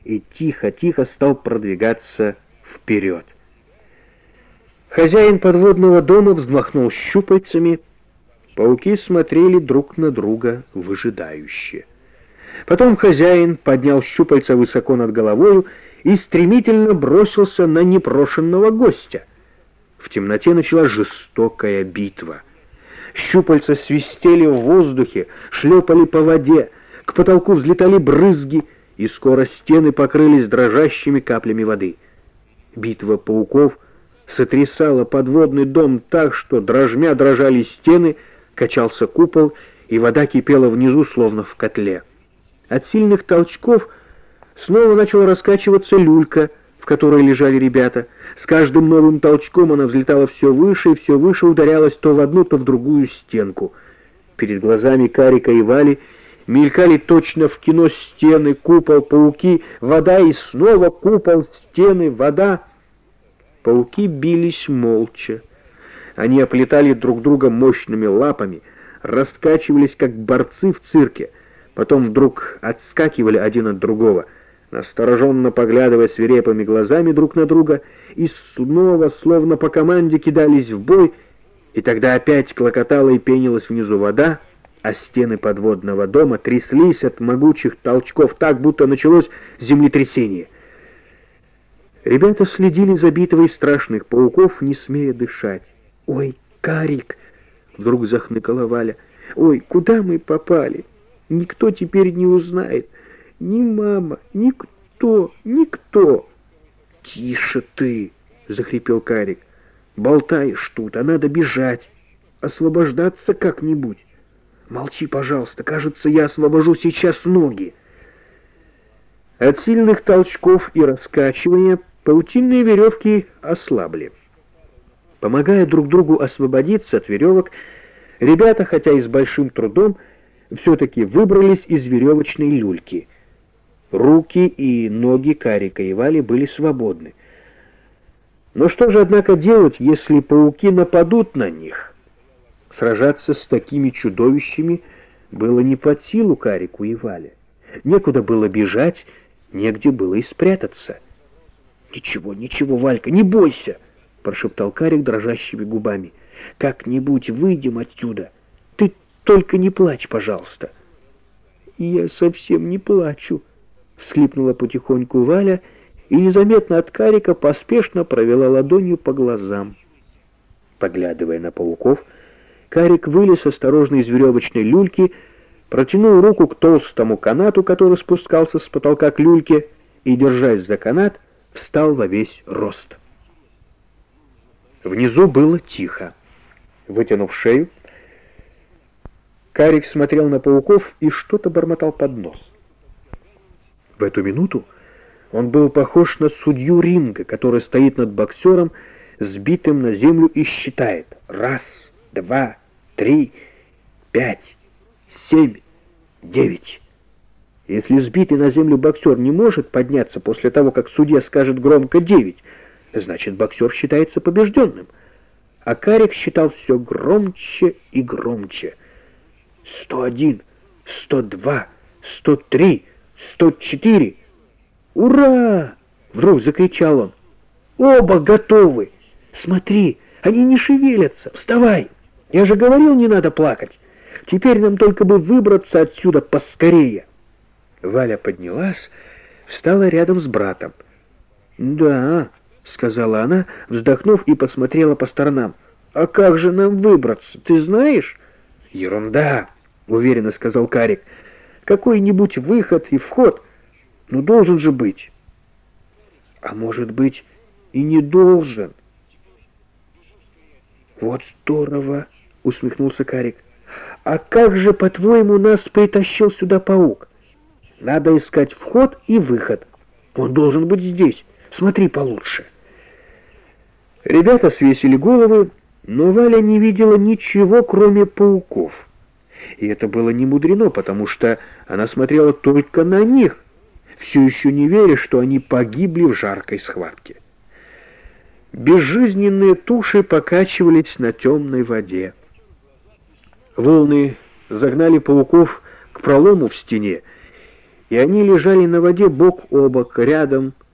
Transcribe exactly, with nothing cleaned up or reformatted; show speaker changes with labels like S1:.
S1: и тихо-тихо стал продвигаться вперед. Хозяин подводного дома взмахнул щупальцами. Пауки смотрели друг на друга выжидающе. Потом хозяин поднял щупальца высоко над головою и стремительно бросился на непрошенного гостя. В темноте началась жестокая битва. Щупальца свистели в воздухе, шлепали по воде, к потолку взлетали брызги, и скоро стены покрылись дрожащими каплями воды. Битва пауков сотрясала подводный дом так, что дрожмя дрожали стены, качался купол, и вода кипела внизу, словно в котле. От сильных толчков снова начала раскачиваться люлька, в которой лежали ребята. С каждым новым толчком она взлетала все выше и все выше ударялась то в одну, то в другую стенку. Перед глазами Карика и Вали мелькали точно в кино стены, купол, пауки, вода и снова купол, стены, вода. Пауки бились молча. Они оплетали друг друга мощными лапами, раскачивались, как борцы в цирке, потом вдруг отскакивали один от другого, настороженно поглядывая свирепыми глазами друг на друга, и снова, словно по команде, кидались в бой, и тогда опять клокотала и пенилась внизу вода, а стены подводного дома тряслись от могучих толчков так, будто началось землетрясение. Ребята следили за битвой страшных пауков, не смея дышать. «Ой, Карик!» — вдруг захныкала Валя. «Ой, куда мы попали? Никто теперь не узнает. Ни мама, никто, никто!» «Тише ты!» — захрипел Карик. «Болтаешь тут, а надо бежать, освобождаться как-нибудь. Молчи, пожалуйста, кажется, я освобожу сейчас ноги». От сильных толчков и раскачивания паутинные веревки ослабли. Помогая друг другу освободиться от веревок, ребята, хотя и с большим трудом, все-таки выбрались из веревочной люльки. Руки и ноги Карика и Вали были свободны. Но что же, однако, делать, если пауки нападут на них? Сражаться с такими чудовищами было не под силу Карику и Вале. Некуда было бежать, негде было и спрятаться. «Ничего, ничего, Валька, не бойся!» — прошептал Карик дрожащими губами. «Как-нибудь выйдем отсюда. Ты только не плачь, пожалуйста». «Я совсем не плачу», — всхлипнула потихоньку Валя и незаметно от Карика поспешно провела ладонью по глазам. Поглядывая на пауков, Карик вылез осторожно из веревочной люльки, протянул руку к толстому канату, который спускался с потолка к люльке, и, держась за канат, встал во весь рост. Внизу было тихо. Вытянув шею, Карик смотрел на пауков и что-то бормотал под нос. В эту минуту он был похож на судью ринга, который стоит над боксером, сбитым на землю, и считает: раз, два, три, пять, семь, девять. Если сбитый на землю боксер не может подняться после того, как судья скажет громко «девять», значит, боксер считается побежденным. А Карик считал все громче и громче. «Сто один, сто два, сто три, сто четыре! Ура!» — вдруг закричал он. «Оба готовы! Смотри, они не шевелятся! Вставай! Я же говорил, не надо плакать! Теперь нам только бы выбраться отсюда поскорее!» Валя поднялась, встала рядом с братом. «Да», — сказала она, вздохнув, и посмотрела по сторонам. «А как же нам выбраться, ты знаешь?» «Ерунда», — уверенно сказал Карик. «Какой-нибудь выход и вход, ну, должен же быть». «А может быть, и не должен». «Вот здорово», — усмехнулся Карик. «А как же, по-твоему, нас притащил сюда паук? Надо искать вход и выход. Он должен быть здесь. Смотри получше». Ребята свесили головы, но Валя не видела ничего, кроме пауков. И это было не мудрено, потому что она смотрела только на них, все еще не веря, что они погибли в жаркой схватке. Безжизненные туши покачивались на темной воде. Волны загнали пауков к пролому в стене, и они лежали на воде бок о бок, рядом,